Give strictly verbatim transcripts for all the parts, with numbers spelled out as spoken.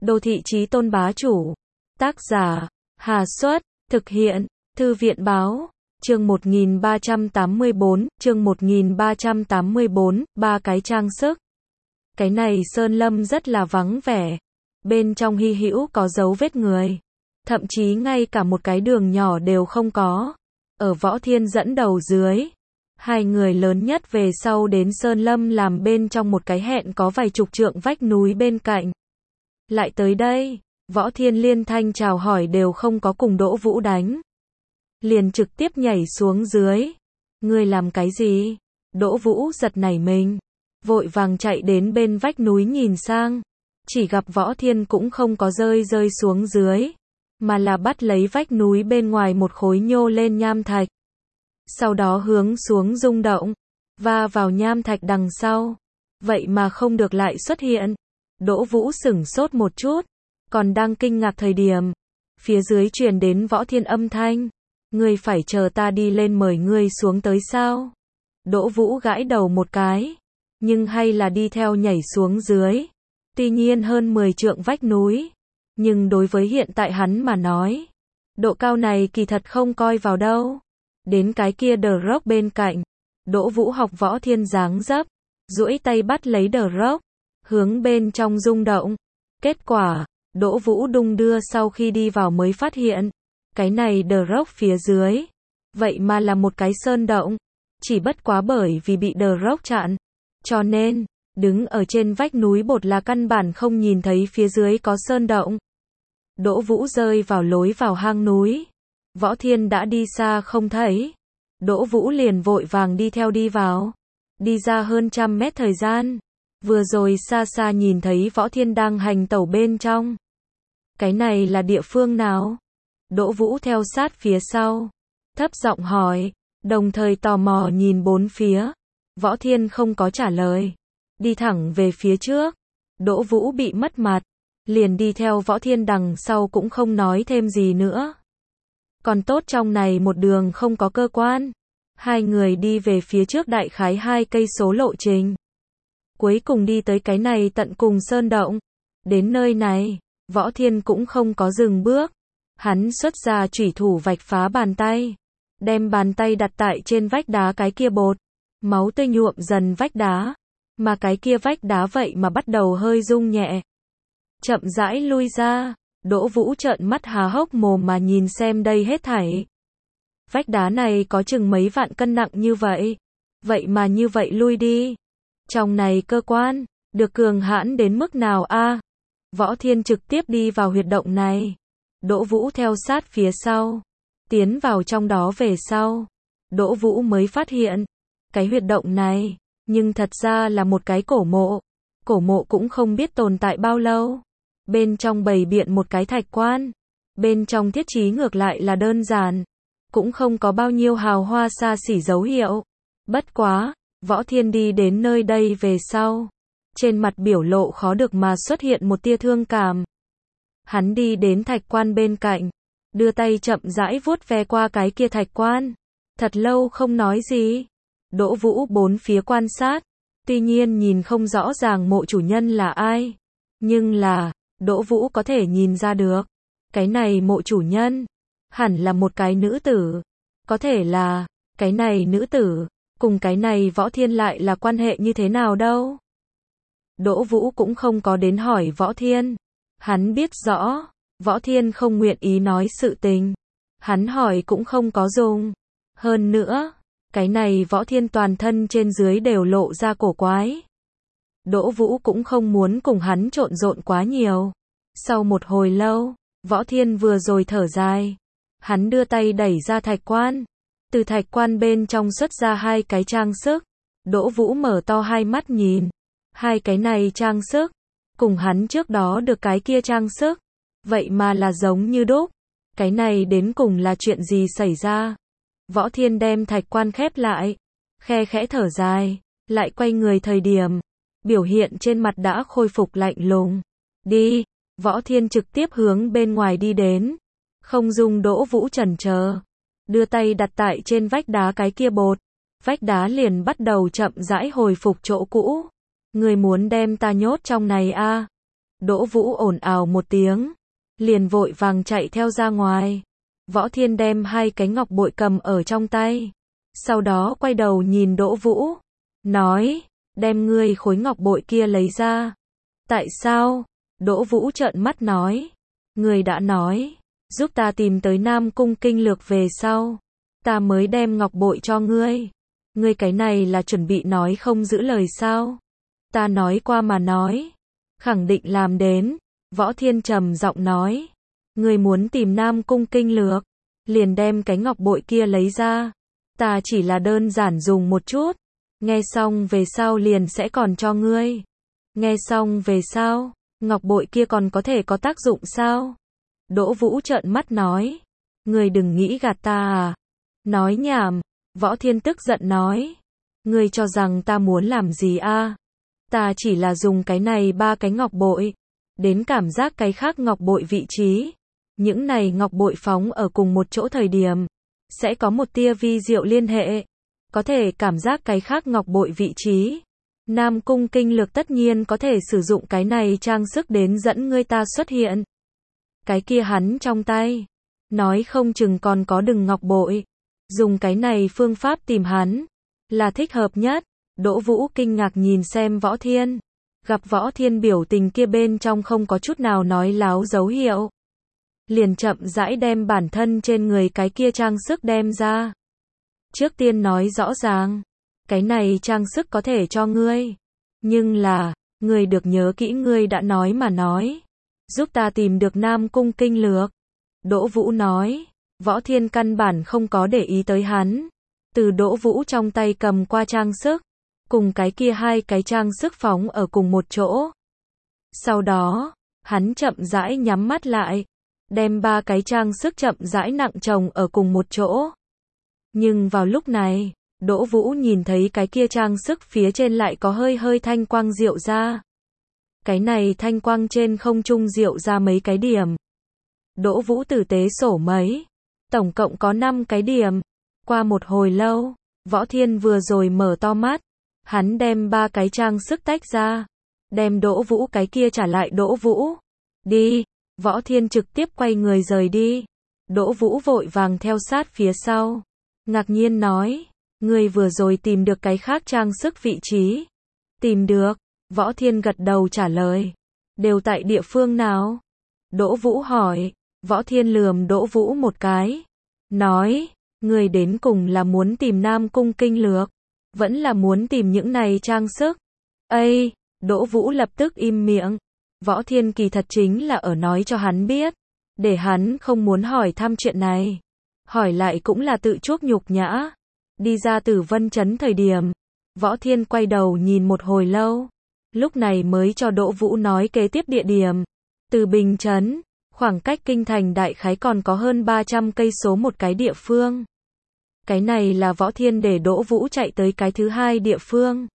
Đô thị chí tôn bá chủ. Tác giả, Hà Xuất, thực hiện, Thư viện báo, chương một nghìn ba trăm tám mươi bốn, chương một nghìn ba trăm tám mươi bốn, ba cái trang sức. Cái này sơn lâm rất là vắng vẻ, bên trong hy hữu có dấu vết người, thậm chí ngay cả một cái đường nhỏ đều không có. Ở Võ Thiên dẫn đầu dưới, hai người lớn nhất về sau đến sơn lâm làm bên trong một cái hẹn có vài chục trượng vách núi bên cạnh. Lại tới đây, Võ Thiên liên thanh chào hỏi đều không có cùng Đỗ Vũ đánh, liền trực tiếp nhảy xuống dưới. Ngươi làm cái gì? Đỗ Vũ giật nảy mình, vội vàng chạy đến bên vách núi nhìn sang, chỉ gặp Võ Thiên cũng không có rơi rơi xuống dưới, mà là bắt lấy vách núi bên ngoài một khối nhô lên nham thạch, sau đó hướng xuống rung động, va vào nham thạch đằng sau, vậy mà không được lại xuất hiện. Đỗ Vũ sửng sốt một chút, còn đang kinh ngạc thời điểm, phía dưới truyền đến Võ Thiên âm thanh, ngươi phải chờ ta đi lên mời ngươi xuống tới sao? Đỗ Vũ gãi đầu một cái, nhưng hay là đi theo nhảy xuống dưới. Tuy nhiên hơn mười trượng vách núi, nhưng đối với hiện tại hắn mà nói, độ cao này kỳ thật không coi vào đâu. Đến cái kia The Rock bên cạnh, Đỗ Vũ học Võ Thiên dáng dấp, duỗi tay bắt lấy The Rock, hướng bên trong rung động. Kết quả, Đỗ Vũ đung đưa sau khi đi vào mới phát hiện, cái này The Rock phía dưới, vậy mà là một cái sơn động, chỉ bất quá bởi vì bị The Rock chặn, cho nên, đứng ở trên vách núi bột là căn bản không nhìn thấy phía dưới có sơn động. Đỗ Vũ rơi vào lối vào hang núi, Võ Thiên đã đi xa không thấy, Đỗ Vũ liền vội vàng đi theo đi vào, đi ra hơn trăm mét thời gian, vừa rồi xa xa nhìn thấy Võ Thiên đang hành tẩu bên trong. Cái này là địa phương nào? Đỗ Vũ theo sát phía sau, thấp giọng hỏi, đồng thời tò mò nhìn bốn phía. Võ Thiên không có trả lời, đi thẳng về phía trước. Đỗ Vũ bị mất mặt, liền đi theo Võ Thiên đằng sau cũng không nói thêm gì nữa. Còn tốt trong này một đường không có cơ quan, hai người đi về phía trước đại khái hai cây số lộ trình, cuối cùng đi tới cái này tận cùng sơn động. Đến nơi này, Võ Thiên cũng không có dừng bước, hắn xuất ra chủy thủ vạch phá bàn tay, đem bàn tay đặt tại trên vách đá cái kia bột, máu tươi nhuộm dần vách đá, mà cái kia vách đá vậy mà bắt đầu hơi rung nhẹ, chậm rãi lui ra. Đỗ Vũ trợn mắt há hốc mồm mà nhìn xem đây hết thảy. Vách đá này có chừng mấy vạn cân nặng như vậy, vậy mà như vậy lui đi. Trong này cơ quan, được cường hãn đến mức nào a? À? Võ Thiên trực tiếp đi vào huyệt động này, Đỗ Vũ theo sát phía sau, tiến vào trong đó về sau, Đỗ Vũ mới phát hiện, cái huyệt động này, nhưng thật ra là một cái cổ mộ, cổ mộ cũng không biết tồn tại bao lâu. Bên trong bày biện một cái thạch quan, bên trong thiết trí ngược lại là đơn giản, cũng không có bao nhiêu hào hoa xa xỉ dấu hiệu. Bất quá, Võ Thiên đi đến nơi đây về sau, trên mặt biểu lộ khó được mà xuất hiện một tia thương cảm. Hắn đi đến thạch quan bên cạnh, đưa tay chậm rãi vuốt ve qua cái kia thạch quan, thật lâu không nói gì. Đỗ Vũ bốn phía quan sát, tuy nhiên nhìn không rõ ràng mộ chủ nhân là ai, nhưng là Đỗ Vũ có thể nhìn ra được, cái này mộ chủ nhân, hẳn là một cái nữ tử, có thể là, cái này nữ tử, cùng cái này Võ Thiên lại là quan hệ như thế nào đâu. Đỗ Vũ cũng không có đến hỏi Võ Thiên, hắn biết rõ, Võ Thiên không nguyện ý nói sự tình, hắn hỏi cũng không có dùng. Hơn nữa, cái này Võ Thiên toàn thân trên dưới đều lộ ra cổ quái. Đỗ Vũ cũng không muốn cùng hắn trộn rộn quá nhiều. Sau một hồi lâu, Võ Thiên vừa rồi thở dài, hắn đưa tay đẩy ra thạch quan, từ thạch quan bên trong xuất ra hai cái trang sức. Đỗ Vũ mở to hai mắt nhìn, hai cái này trang sức, cùng hắn trước đó được cái kia trang sức, vậy mà là giống như đúc. Cái này đến cùng là chuyện gì xảy ra? Võ Thiên đem thạch quan khép lại, khe khẽ thở dài, lại quay người thời điểm, biểu hiện trên mặt đã khôi phục lạnh lùng. Đi, Võ Thiên trực tiếp hướng bên ngoài đi đến, không dung Đỗ Vũ chần chờ, đưa tay đặt tại trên vách đá cái kia bột, vách đá liền bắt đầu chậm rãi hồi phục chỗ cũ. Người muốn đem ta nhốt trong này a? À? Đỗ Vũ ồn ào một tiếng, liền vội vàng chạy theo ra ngoài. Võ Thiên đem hai cái ngọc bội cầm ở trong tay, sau đó quay đầu nhìn Đỗ Vũ, nói, đem ngươi khối ngọc bội kia lấy ra. Tại sao? Đỗ Vũ trợn mắt nói, ngươi đã nói, giúp ta tìm tới Nam Cung Kinh Lược về sau, ta mới đem ngọc bội cho ngươi. Ngươi cái này là chuẩn bị nói không giữ lời sao? Ta nói qua mà nói, khẳng định làm đến. Võ Thiên trầm giọng nói, ngươi muốn tìm Nam Cung Kinh Lược, liền đem cái ngọc bội kia lấy ra. Ta chỉ là đơn giản dùng một chút, nghe xong về sau liền sẽ còn cho ngươi. Nghe xong về sau, ngọc bội kia còn có thể có tác dụng sao? Đỗ Vũ trợn mắt nói, ngươi đừng nghĩ gạt ta à? Nói nhảm. Võ Thiên tức giận nói, ngươi cho rằng ta muốn làm gì a? Ta chỉ là dùng cái này ba cái ngọc bội, đến cảm giác cái khác ngọc bội vị trí. Những này ngọc bội phóng ở cùng một chỗ thời điểm, sẽ có một tia vi diệu liên hệ, có thể cảm giác cái khác ngọc bội vị trí. Nam Cung Kinh Lược tất nhiên có thể sử dụng cái này trang sức đến dẫn ngươi ta xuất hiện. Cái kia hắn trong tay, nói không chừng còn có đừng ngọc bội. Dùng cái này phương pháp tìm hắn, là thích hợp nhất. Đỗ Vũ kinh ngạc nhìn xem Võ Thiên, gặp Võ Thiên biểu tình kia bên trong không có chút nào nói láo dấu hiệu, liền chậm rãi đem bản thân trên người cái kia trang sức đem ra. Trước tiên nói rõ ràng, cái này trang sức có thể cho ngươi, nhưng là, ngươi được nhớ kỹ ngươi đã nói mà nói, giúp ta tìm được Nam Cung Kinh Lược. Đỗ Vũ nói, Võ Thiên căn bản không có để ý tới hắn, từ Đỗ Vũ trong tay cầm qua trang sức, cùng cái kia hai cái trang sức phóng ở cùng một chỗ. Sau đó, hắn chậm rãi nhắm mắt lại, đem ba cái trang sức chậm rãi nặng chồng ở cùng một chỗ. Nhưng vào lúc này, Đỗ Vũ nhìn thấy cái kia trang sức phía trên lại có hơi hơi thanh quang diệu ra. Cái này thanh quang trên không trung diệu ra mấy cái điểm. Đỗ Vũ tử tế sổ mấy, tổng cộng có năm cái điểm. Qua một hồi lâu, Võ Thiên vừa rồi mở to mắt, hắn đem ba cái trang sức tách ra, đem Đỗ Vũ cái kia trả lại Đỗ Vũ. Đi. Võ Thiên trực tiếp quay người rời đi. Đỗ Vũ vội vàng theo sát phía sau, ngạc nhiên nói, ngươi vừa rồi tìm được cái khác trang sức vị trí? Tìm được. Võ Thiên gật đầu trả lời. Đều tại địa phương nào? Đỗ Vũ hỏi. Võ Thiên lườm Đỗ Vũ một cái, nói, ngươi đến cùng là muốn tìm Nam Cung Kinh Lược, vẫn là muốn tìm những này trang sức? Ây, Đỗ Vũ lập tức im miệng. Võ Thiên kỳ thật chính là ở nói cho hắn biết, để hắn không muốn hỏi thăm chuyện này. Hỏi lại cũng là tự chuốc nhục nhã. Đi ra Tử Vân Trấn thời điểm, Võ Thiên quay đầu nhìn một hồi lâu, lúc này mới cho Đỗ Vũ nói kế tiếp địa điểm. Từ Bình Trấn, khoảng cách kinh thành đại khái còn có hơn ba trăm cây số một cái địa phương. Cái này là Võ Thiên để Đỗ Vũ chạy tới cái thứ hai địa phương.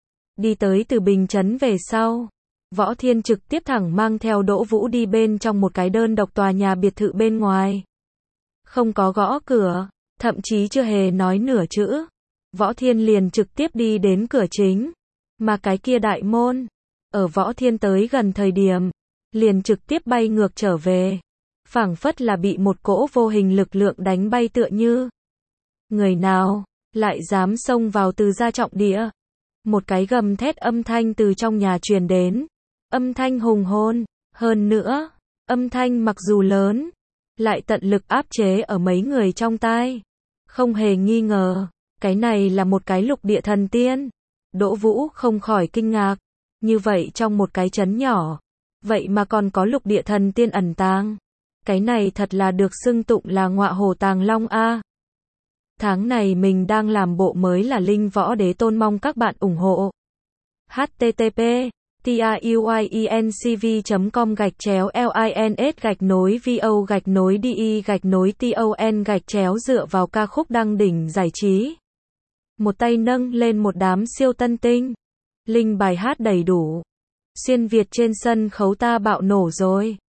Đi tới Từ Bình Trấn về sau, Võ Thiên trực tiếp thẳng mang theo Đỗ Vũ đi bên trong một cái đơn độc tòa nhà biệt thự bên ngoài. Không có gõ cửa, thậm chí chưa hề nói nửa chữ. Võ Thiên liền trực tiếp đi đến cửa chính. Mà cái kia đại môn, ở Võ Thiên tới gần thời điểm, liền trực tiếp bay ngược trở về. Phảng phất là bị một cỗ vô hình lực lượng đánh bay tựa như. Người nào, lại dám xông vào Từ gia trọng địa? Một cái gầm thét âm thanh từ trong nhà truyền đến. Âm thanh hùng hồn, hơn nữa, âm thanh mặc dù lớn, lại tận lực áp chế ở mấy người trong tai. Không hề nghi ngờ, cái này là một cái lục địa thần tiên. Đỗ Vũ không khỏi kinh ngạc, như vậy trong một cái trấn nhỏ, vậy mà còn có lục địa thần tiên ẩn tàng. Cái này thật là được xưng tụng là ngọa hổ tàng long a. Tháng này mình đang làm bộ mới là Linh Võ Đế Tôn, mong các bạn ủng hộ. H T T P truyencv chấm com gạch chéo lins gạch nối vo gạch nối de gạch nối ton gạch chéo dựa vào ca khúc đăng đỉnh giải trí. Một tay nâng lên một đám siêu tân tinh. Linh bài hát đầy đủ. Xuyên Việt trên sân khấu ta bạo nổ rồi.